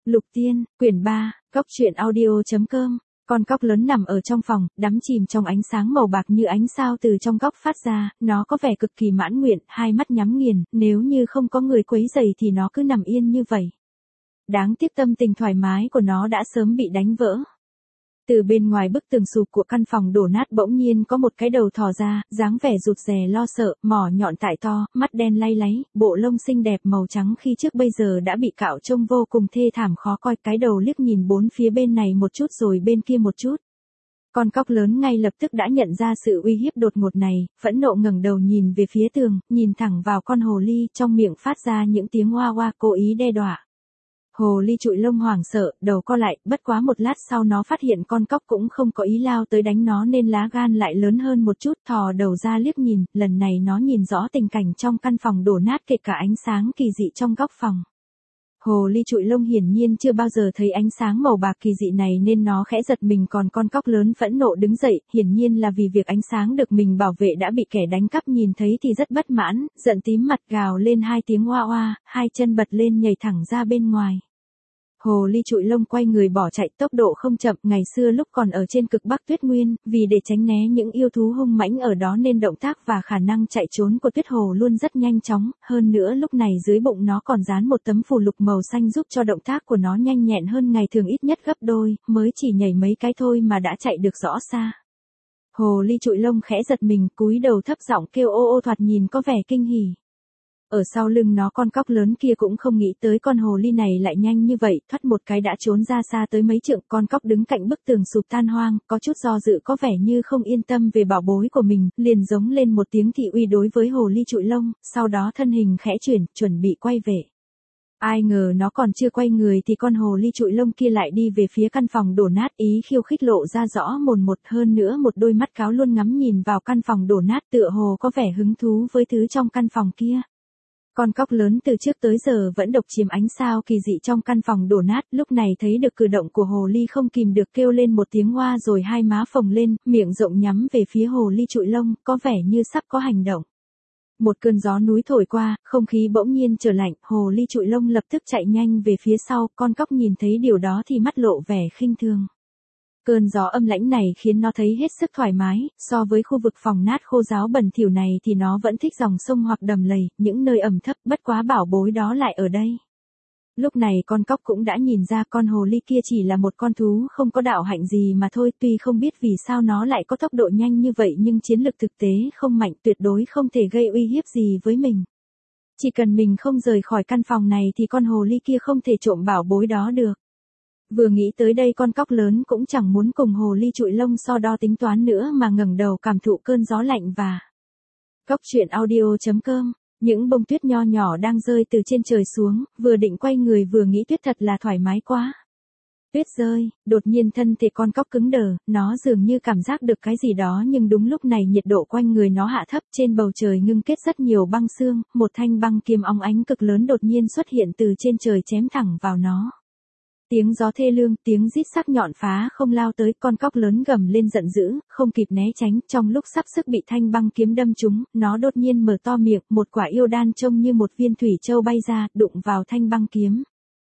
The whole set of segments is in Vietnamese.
Lục Tiên, quyển 3, Cóc truyện audio.com. Con cóc lớn nằm ở trong phòng, đắm chìm trong ánh sáng màu bạc như ánh sao từ trong góc phát ra, nó có vẻ cực kỳ mãn nguyện, hai mắt nhắm nghiền, nếu như không có người quấy rầy thì nó cứ nằm yên như vậy. Đáng tiếc tâm tình thoải mái của nó đã sớm bị đánh vỡ. Từ bên ngoài bức tường sụp của căn phòng đổ nát bỗng nhiên có một cái đầu thò ra, dáng vẻ rụt rè lo sợ, mỏ nhọn tại to, mắt đen lay láy, bộ lông xinh đẹp màu trắng khi trước bây giờ đã bị cạo trông vô cùng thê thảm khó coi. Cái đầu liếc nhìn bốn phía bên này một chút rồi bên kia một chút. Con cóc lớn ngay lập tức đã nhận ra sự uy hiếp đột ngột này, phẫn nộ ngẩng đầu nhìn về phía tường, nhìn thẳng vào con hồ ly, trong miệng phát ra những tiếng oa oa cố ý đe dọa. Hồ ly trụi lông hoảng sợ, đầu co lại, bất quá một lát sau nó phát hiện con cóc cũng không có ý lao tới đánh nó nên lá gan lại lớn hơn một chút, thò đầu ra liếc nhìn, lần này nó nhìn rõ tình cảnh trong căn phòng đổ nát kể cả ánh sáng kỳ dị trong góc phòng. Hồ ly trụi lông hiển nhiên chưa bao giờ thấy ánh sáng màu bạc kỳ dị này nên nó khẽ giật mình, còn con cóc lớn phẫn nộ đứng dậy, hiển nhiên là vì việc ánh sáng được mình bảo vệ đã bị kẻ đánh cắp nhìn thấy thì rất bất mãn, giận tím mặt gào lên hai tiếng oa oa, hai chân bật lên nhảy thẳng ra bên ngoài. Hồ ly trụi lông quay người bỏ chạy tốc độ không chậm, ngày xưa lúc còn ở trên cực Bắc Tuyết Nguyên, vì để tránh né những yêu thú hung mãnh ở đó nên động tác và khả năng chạy trốn của Tuyết Hồ luôn rất nhanh chóng, hơn nữa lúc này dưới bụng nó còn dán một tấm phù lục màu xanh giúp cho động tác của nó nhanh nhẹn hơn ngày thường ít nhất gấp đôi, mới chỉ nhảy mấy cái thôi mà đã chạy được rõ xa. Hồ ly trụi lông khẽ giật mình, cúi đầu thấp giọng kêu ô ô, thoạt nhìn có vẻ kinh hỉ. Ở sau lưng nó con cóc lớn kia cũng không nghĩ tới con hồ ly này lại nhanh như vậy, thoát một cái đã trốn ra xa tới mấy trượng. Con cóc đứng cạnh bức tường sụp tan hoang, có chút do dự, có vẻ như không yên tâm về bảo bối của mình, liền giống lên một tiếng thị uy đối với hồ ly trụi lông, sau đó thân hình khẽ chuyển, chuẩn bị quay về. Ai ngờ nó còn chưa quay người thì con hồ ly trụi lông kia lại đi về phía căn phòng đổ nát, ý khiêu khích lộ ra rõ mồn một, hơn nữa một đôi mắt cáo luôn ngắm nhìn vào căn phòng đổ nát, tựa hồ có vẻ hứng thú với thứ trong căn phòng kia. Con cóc lớn từ trước tới giờ vẫn độc chiếm ánh sao kỳ dị trong căn phòng đổ nát, lúc này thấy được cử động của hồ ly không kìm được kêu lên một tiếng oa rồi hai má phồng lên, miệng rộng nhắm về phía hồ ly trụi lông, có vẻ như sắp có hành động. Một cơn gió núi thổi qua, không khí bỗng nhiên trở lạnh, hồ ly trụi lông lập tức chạy nhanh về phía sau, con cóc nhìn thấy điều đó thì mắt lộ vẻ khinh thường. Cơn gió âm lãnh này khiến nó thấy hết sức thoải mái, so với khu vực phòng nát khô ráo bẩn thỉu này thì nó vẫn thích dòng sông hoặc đầm lầy, những nơi ẩm thấp, bất quá bảo bối đó lại ở đây. Lúc này con cóc cũng đã nhìn ra con hồ ly kia chỉ là một con thú không có đạo hạnh gì mà thôi, tuy không biết vì sao nó lại có tốc độ nhanh như vậy nhưng chiến lực thực tế không mạnh, tuyệt đối không thể gây uy hiếp gì với mình. Chỉ cần mình không rời khỏi căn phòng này thì con hồ ly kia không thể trộm bảo bối đó được. Vừa nghĩ tới đây con cóc lớn cũng chẳng muốn cùng hồ ly trụi lông so đo tính toán nữa mà ngẩng đầu cảm thụ cơn gió lạnh và Cóc truyện audio.com. Những bông tuyết nho nhỏ đang rơi từ trên trời xuống, vừa định quay người vừa nghĩ tuyết thật là thoải mái quá. Tuyết rơi, đột nhiên thân thể con cóc cứng đờ, nó dường như cảm giác được cái gì đó nhưng đúng lúc này nhiệt độ quanh người nó hạ thấp, trên bầu trời ngưng kết rất nhiều băng sương, một thanh băng kiếm óng ánh cực lớn đột nhiên xuất hiện từ trên trời chém thẳng vào nó. Tiếng gió thê lương, tiếng rít sắc nhọn phá không lao tới, con cóc lớn gầm lên giận dữ, không kịp né tránh, trong lúc sắp sức bị thanh băng kiếm đâm trúng, nó đột nhiên mở to miệng, một quả yêu đan trông như một viên thủy châu bay ra, đụng vào thanh băng kiếm.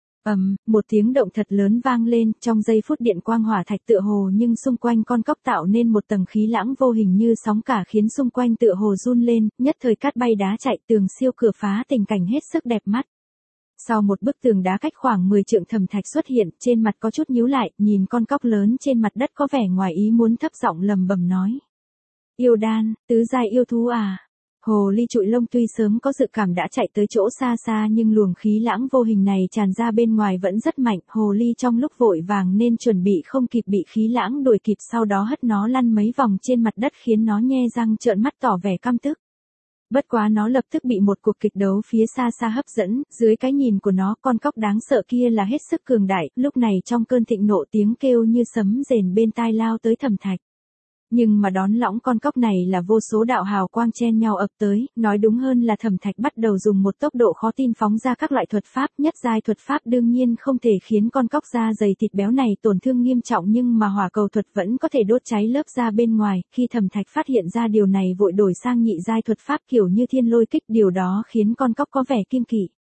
Một tiếng động thật lớn vang lên, trong giây phút điện quang hỏa thạch tựa hồ nhưng xung quanh con cóc tạo nên một tầng khí lãng vô hình như sóng cả khiến xung quanh tựa hồ run lên, nhất thời cát bay đá chạy, tường siêu cửa phá, tình cảnh hết sức đẹp mắt. Sau một bức tường đá cách khoảng 10 trượng Thẩm Thạch xuất hiện, trên mặt có chút nhíu lại, nhìn con cóc lớn trên mặt đất có vẻ ngoài ý muốn, thấp giọng lầm bầm nói. Yêu đan, tứ giai yêu thú à? Hồ ly trụi lông tuy sớm có dự cảm đã chạy tới chỗ xa xa nhưng luồng khí lãng vô hình này tràn ra bên ngoài vẫn rất mạnh, hồ ly trong lúc vội vàng nên chuẩn bị không kịp bị khí lãng đuổi kịp, sau đó hất nó lăn mấy vòng trên mặt đất khiến nó nhe răng trợn mắt tỏ vẻ căm tức. Bất quá nó lập tức bị một cuộc kịch đấu phía xa xa hấp dẫn, dưới cái nhìn của nó con cóc đáng sợ kia là hết sức cường đại, lúc này trong cơn thịnh nộ tiếng kêu như sấm rền bên tai lao tới Thẩm Thạch. Nhưng mà đón lõng con cóc này là vô số đạo hào quang chen nhau ập tới, nói đúng hơn là Thẩm Thạch bắt đầu dùng một tốc độ khó tin phóng ra các loại thuật pháp, nhất giai thuật pháp đương nhiên không thể khiến con cóc da dày thịt béo này tổn thương nghiêm trọng nhưng mà hỏa cầu thuật vẫn có thể đốt cháy lớp da bên ngoài, khi Thẩm Thạch phát hiện ra điều này vội đổi sang nhị giai thuật pháp kiểu như thiên lôi kích, điều đó khiến con cóc có vẻ kiêng kỵ.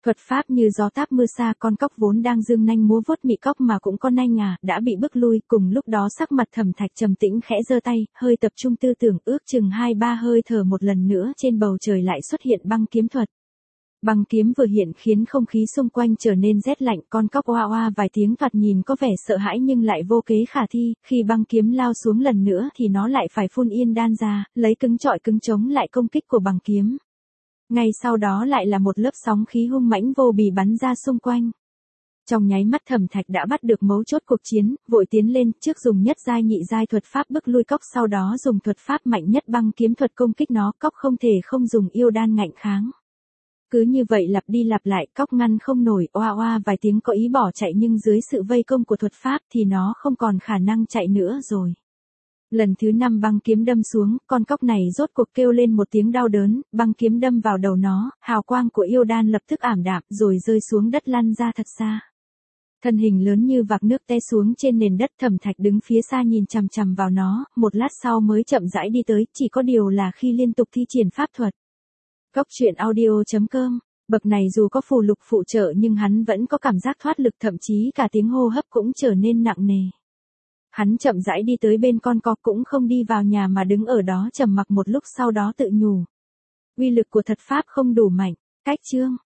Thuật pháp như gió táp mưa xa, con cóc vốn đang dương nanh múa vuốt mị cóc mà cũng có nanh đã bị bước lui, cùng lúc đó sắc mặt Thẩm Thạch trầm tĩnh khẽ giơ tay, hơi tập trung tư tưởng, ước chừng 2-3 hơi thở một lần nữa trên bầu trời lại xuất hiện băng kiếm thuật. Băng kiếm vừa hiện khiến không khí xung quanh trở nên rét lạnh, con cóc oa oa vài tiếng thoạt nhìn có vẻ sợ hãi nhưng lại vô kế khả thi, khi băng kiếm lao xuống lần nữa thì nó lại phải phun yên đan ra, lấy cứng trọi cứng chống lại công kích của băng kiếm. Ngay sau đó lại là một lớp sóng khí hung mãnh vô bì bắn ra xung quanh. Trong nháy mắt Thẩm Thạch đã bắt được mấu chốt cuộc chiến, vội tiến lên, trước dùng nhất giai nhị giai thuật pháp bức lui cóc, sau đó dùng thuật pháp mạnh nhất băng kiếm thuật công kích nó, cóc không thể không dùng yêu đan ngạnh kháng. Cứ như vậy lặp đi lặp lại, cóc ngăn không nổi, oa oa vài tiếng có ý bỏ chạy nhưng dưới sự vây công của thuật pháp thì nó không còn khả năng chạy nữa rồi. Lần thứ 5 băng kiếm đâm xuống, con cóc này rốt cuộc kêu lên một tiếng đau đớn, băng kiếm đâm vào đầu nó, hào quang của yêu đan lập tức ảm đạm rồi rơi xuống đất lăn ra thật xa. Thân hình lớn như vạc nước té xuống trên nền đất, Thẩm Thạch đứng phía xa nhìn chằm chằm vào nó, một lát sau mới chậm rãi đi tới, chỉ có điều là khi liên tục thi triển pháp thuật. Góc truyện audio.com, bậc này dù có phù lục phụ trợ nhưng hắn vẫn có cảm giác thoát lực, thậm chí cả tiếng hô hấp cũng trở nên nặng nề. Hắn chậm rãi đi tới bên con cóc, cũng không đi vào nhà mà đứng ở đó trầm mặc một lúc, sau đó tự nhủ. Uy lực của thuật pháp không đủ mạnh, cách chương.